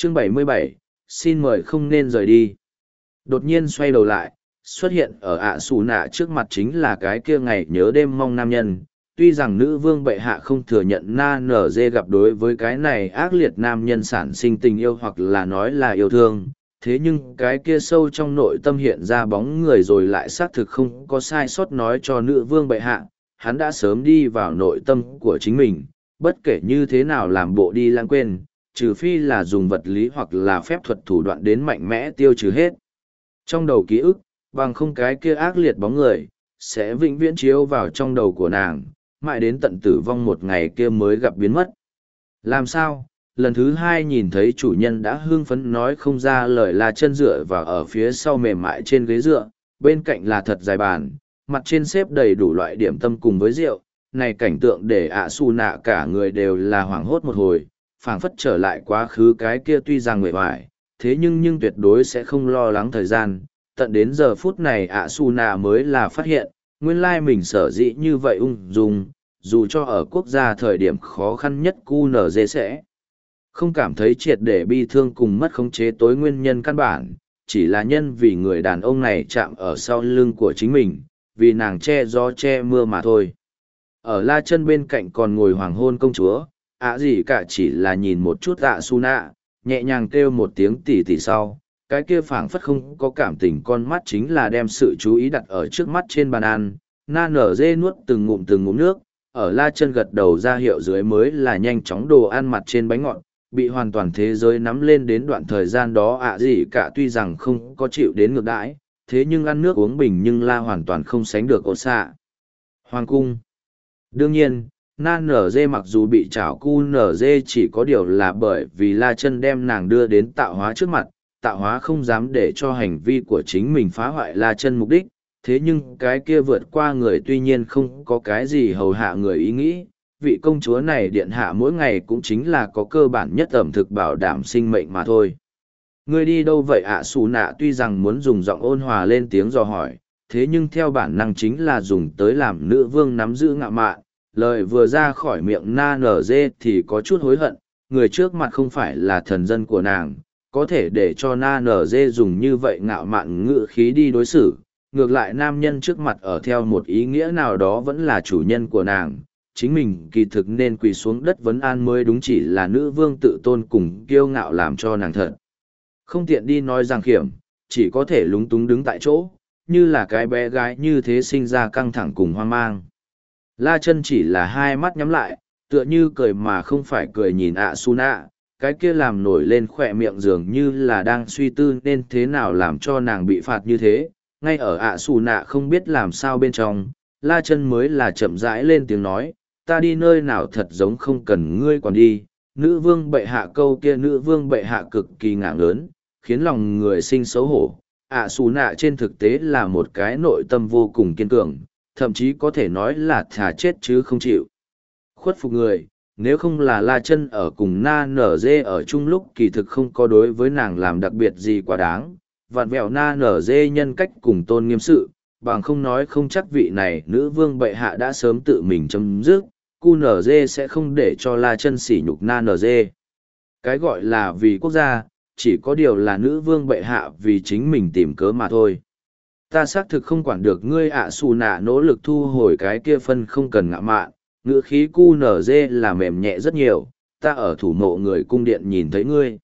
Chương 77, xin mời không nên rời đi. Đột nhiên xoay đầu lại, xuất hiện ở ạ xù nạ trước mặt chính là cái kia ngày nhớ đêm mong nam nhân. Tuy rằng nữ vương bệ hạ không thừa nhận na nở dê gặp đối với cái này ác liệt nam nhân sản sinh tình yêu hoặc là nói là yêu thương, thế nhưng cái kia sâu trong nội tâm hiện ra bóng người rồi lại xác thực không có sai sót nói cho nữ vương bệ hạ, hắn đã sớm đi vào nội tâm của chính mình, bất kể như thế nào làm bộ đi lãng quên, trừ phi là dùng vật lý hoặc là phép thuật thủ đoạn đến mạnh mẽ tiêu trừ hết. Trong đầu ký ức, bằng không cái kia ác liệt bóng người, sẽ vĩnh viễn chiếu vào trong đầu của nàng, mãi đến tận tử vong một ngày kia mới gặp biến mất. Làm sao? Lần thứ hai nhìn thấy chủ nhân đã hưng phấn nói không ra lời là chân dựa vào ở phía sau mềm mại trên ghế dựa, bên cạnh là thật dài bàn, mặt trên xếp đầy đủ loại điểm tâm cùng với rượu, này cảnh tượng để ạ xù nạ cả người đều là hoảng hốt một hồi, phảng phất trở lại quá khứ cái kia tuy rằng nguệ hoài, thế nhưng tuyệt đối sẽ không lo lắng thời gian, tận đến giờ phút này ạ xù nạ mới là phát hiện, nguyên lai mình sở dĩ như vậy ung dung, dù cho ở quốc gia thời điểm khó khăn nhất QNZ sẽ không cảm thấy triệt để bi thương cùng mất khống chế tối nguyên nhân căn bản, chỉ là nhân vì người đàn ông này chạm ở sau lưng của chính mình, vì nàng che gió che mưa mà thôi. Ở la chân bên cạnh còn ngồi hoàng hôn công chúa, gì cả chỉ là nhìn một chút ạ su nạ, nhẹ nhàng kêu một tiếng tỉ tỉ sau, cái kia phảng phất không có cảm tình con mắt chính là đem sự chú ý đặt ở trước mắt trên bàn ăn, na nở dê nuốt từng ngụm nước, ở la chân gật đầu ra hiệu dưới mới là nhanh chóng đồ ăn mặt trên bánh ngọt, bị hoàn toàn thế giới nắm lên đến đoạn thời gian đó gì cả tuy rằng không có chịu đến ngược đãi, thế nhưng ăn nước uống bình nhưng la hoàn toàn không sánh được ổ xạ. Hoàng cung. Đương nhiên, na nở dê mặc dù bị chảo cu nở dê chỉ có điều là bởi vì la chân đem nàng đưa đến tạo hóa trước mặt, tạo hóa không dám để cho hành vi của chính mình phá hoại la chân mục đích, thế nhưng cái kia vượt qua người tuy nhiên không có cái gì hầu hạ người ý nghĩ, vị công chúa này điện hạ mỗi ngày cũng chính là có cơ bản nhất ẩm thực bảo đảm sinh mệnh mà thôi. Ngươi đi đâu vậy ạ? Xù nạ tuy rằng muốn dùng giọng ôn hòa lên tiếng dò hỏi, thế nhưng theo bản năng chính là dùng tới làm nữ vương nắm giữ ngạo mạn, lời vừa ra khỏi miệng na nở dê thì có chút hối hận, người trước mặt không phải là thần dân của nàng, có thể để cho na nở dê dùng như vậy ngạo mạn ngự khí đi đối xử, ngược lại nam nhân trước mặt ở theo một ý nghĩa nào đó vẫn là chủ nhân của nàng, chính mình kỳ thực nên quỳ xuống đất vấn an mới đúng, chỉ là nữ vương tự tôn cùng kiêu ngạo làm cho nàng thật không tiện đi nói rằng khiểm, chỉ có thể lúng túng đứng tại chỗ, như là cái bé gái như thế sinh ra căng thẳng cùng hoang mang. La chân chỉ là hai mắt nhắm lại, tựa như cười mà không phải cười nhìn ạ su nạ, cái kia làm nổi lên khỏe miệng dường như là đang suy tư nên thế nào làm cho nàng bị phạt như thế. Ngay ở ạ su nạ không biết làm sao bên trong, la chân mới là chậm rãi lên tiếng nói, ta đi nơi nào thật giống không cần ngươi còn đi. Nữ vương bệ hạ, câu kia nữ vương bệ hạ cực kỳ ngạng lớn, khiến lòng người sinh xấu hổ. ạ su nạ trên thực tế là một cái nội tâm vô cùng kiên cường, thậm chí có thể nói là thà chết chứ không chịu khuất phục người, nếu không là la chân ở cùng na nở dê ở chung lúc kỳ thực không có đối với nàng làm đặc biệt gì quá đáng, vặn vẹo na nở dê nhân cách cùng tôn nghiêm sự, bằng không nói không chắc vị này nữ vương bệ hạ đã sớm tự mình chấm dứt, cu nở dê sẽ không để cho la chân sỉ nhục na nở dê. Cái gọi là vì quốc gia, chỉ có điều là nữ vương bệ hạ vì chính mình tìm cớ mà thôi. Ta xác thực không quản được ngươi ạ. Xù nạ nỗ lực thu hồi cái kia phân không cần ngạ mạn, ngữ khí cu nở dê là mềm nhẹ rất nhiều, ta ở thủ mộ người cung điện nhìn thấy ngươi.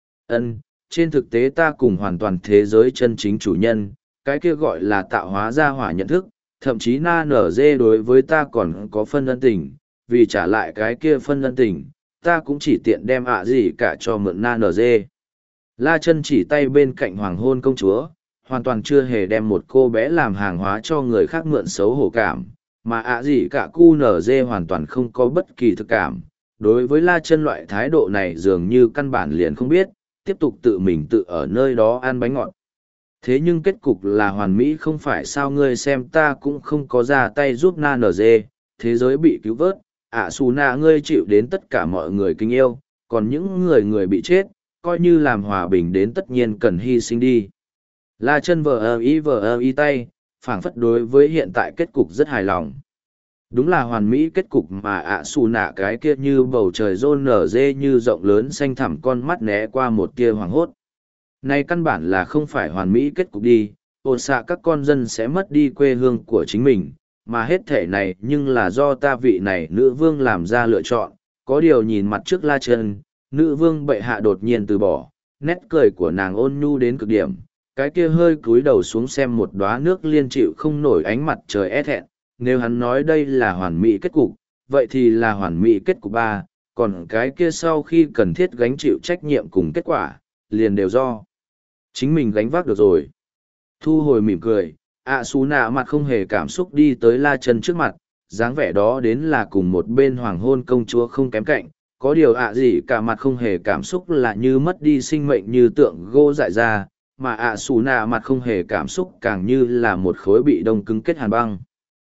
Trên thực tế ta cùng hoàn toàn thế giới chân chính chủ nhân, cái kia gọi là tạo hóa ra hỏa nhận thức, thậm chí na nở dê đối với ta còn có phân ân tình, vì trả lại cái kia phân ân tình, ta cũng chỉ tiện đem gì cả cho mượn na nở dê. La chân chỉ tay bên cạnh hoàng hôn công chúa, hoàn toàn chưa hề đem một cô bé làm hàng hóa cho người khác mượn xấu hổ cảm, mà gì cả QNZ hoàn toàn không có bất kỳ thực cảm. Đối với la chân loại thái độ này dường như căn bản liền không biết, tiếp tục tự mình tự ở nơi đó ăn bánh ngọt. Thế nhưng kết cục là hoàn mỹ không phải sao? Ngươi xem ta cũng không có ra tay giúp na nở dê, thế giới bị cứu vớt, Su nạ ngươi chịu đến tất cả mọi người kính yêu, còn những người bị chết, coi như làm hòa bình đến tất nhiên cần hy sinh đi. La chân vờ ơ y tay, phảng phất đối với hiện tại kết cục rất hài lòng. Đúng là hoàn mỹ kết cục mà ạ xù nạ cái kia như bầu trời rôn nở dê như rộng lớn xanh thẳm con mắt né qua một tia hoảng hốt. Này căn bản là không phải hoàn mỹ kết cục đi, ổ xạ các con dân sẽ mất đi quê hương của chính mình, mà hết thể này nhưng là do ta vị này nữ vương làm ra lựa chọn. Có điều nhìn mặt trước La Chân, nữ vương bệ hạ đột nhiên từ bỏ, nét cười của nàng ôn nhu đến cực điểm, cái kia hơi cúi đầu xuống xem một đóa nước liên chịu không nổi ánh mặt trời é thẹn. Nếu hắn nói đây là hoàn mỹ kết cục, vậy thì là hoàn mỹ kết cục ba, còn cái kia sau khi cần thiết gánh chịu trách nhiệm cùng kết quả, liền đều do chính mình gánh vác được rồi. Thu hồi mỉm cười, ạ xú nạ mặt không hề cảm xúc đi tới La Chân trước mặt, dáng vẻ đó đến là cùng một bên hoàng hôn công chúa không kém cạnh. Có điều ạ gì cả mặt không hề cảm xúc là như mất đi sinh mệnh như tượng gỗ dại ra, mà ạ xù nạ mặt không hề cảm xúc càng như là một khối bị đông cứng kết hàn băng.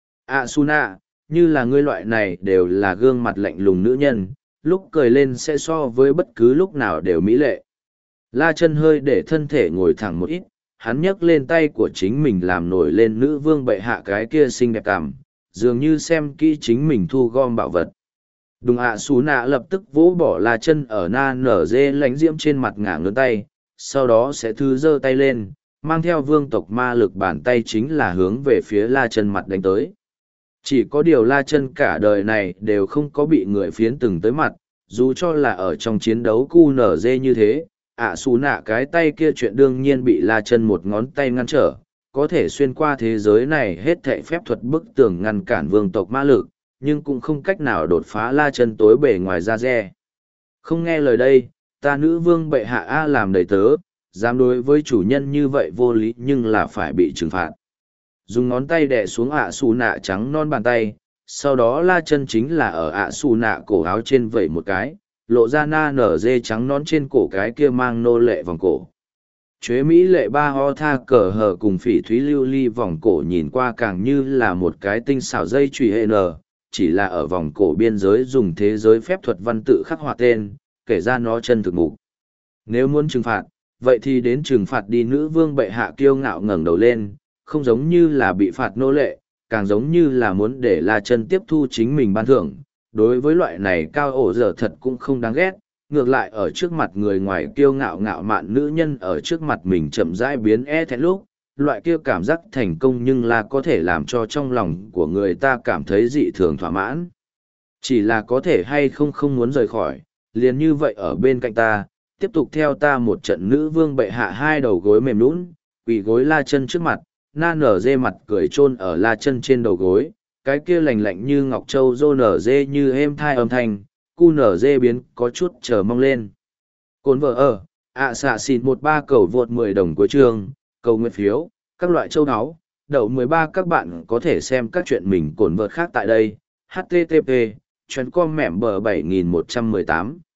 ạ xù nạ, như là ngươi loại này đều là gương mặt lạnh lùng nữ nhân, lúc cười lên sẽ so với bất cứ lúc nào đều mỹ lệ. La Chân hơi để thân thể ngồi thẳng một ít, hắn nhấc lên tay của chính mình làm nổi lên nữ vương bệ hạ cái kia xinh đẹp cảm, dường như xem kỹ chính mình thu gom bảo vật. Đùng ạ xú nạ lập tức vỗ bỏ La Chân ở na nở dê lánh diễm trên mặt ngả ngớn tay, sau đó sẽ thư giơ tay lên, mang theo vương tộc ma lực bàn tay chính là hướng về phía La Chân mặt đánh tới. Chỉ có điều La Chân cả đời này đều không có bị người phiến từng tới mặt, dù cho là ở trong chiến đấu cu nở dê như thế, ạ xù nạ cái tay kia chuyện đương nhiên bị La Chân một ngón tay ngăn trở, có thể xuyên qua thế giới này hết thảy phép thuật bức tường ngăn cản vương tộc ma lực, nhưng cũng không cách nào đột phá La Chân tối bề ngoài da dẻ. Không nghe lời đây, ta nữ vương bệ hạ A làm đầy tớ, dám đối với chủ nhân như vậy vô lý nhưng là phải bị trừng phạt. Dùng ngón tay đè xuống ạ xù nạ trắng non bàn tay, sau đó La Chân chính là ở ạ xù nạ cổ áo trên vẩy một cái, lộ ra na nở dê trắng nón trên cổ cái kia mang nô lệ vòng cổ. Chuế Mỹ lệ ba ho tha cờ hờ cùng phỉ thúy lưu ly vòng cổ nhìn qua càng như là một cái tinh xảo dây chùy hệ nở, chỉ là ở vòng cổ biên giới dùng thế giới phép thuật văn tự khắc họa tên, kể ra nó chân thực mục. Nếu muốn trừng phạt, vậy thì đến trừng phạt đi. Nữ vương bệ hạ kiêu ngạo ngẩng đầu lên, không giống như là bị phạt nô lệ, càng giống như là muốn để La Chân tiếp thu chính mình ban thưởng. Đối với loại này cao ổ dở thật cũng không đáng ghét, ngược lại ở trước mặt người ngoài kiêu ngạo ngạo mạn nữ nhân ở trước mặt mình chậm rãi biến e thẹn lúc, loại kia cảm giác thành công nhưng là có thể làm cho trong lòng của người ta cảm thấy dị thường thỏa mãn. Chỉ là có thể hay không không muốn rời khỏi, liền như vậy ở bên cạnh ta, tiếp tục theo ta một trận. Nữ vương bệ hạ hai đầu gối mềm nhũn, quỳ gối La Chân trước mặt, na nở dê mặt cười chôn ở La Chân trên đầu gối, cái kia lành lạnh như ngọc châu rô nở dê như êm thai âm thanh, cu nở dê biến có chút chờ mong lên. Cồn vợ ở, xạ xịt 13 cầu vượt 10 đồng cuối trường, cầu nguyện phiếu, các loại châu áo, đậu 13 các bạn có thể xem các chuyện mình cồn vợt khác tại đây, http, chuyến com mẻm bờ 7118.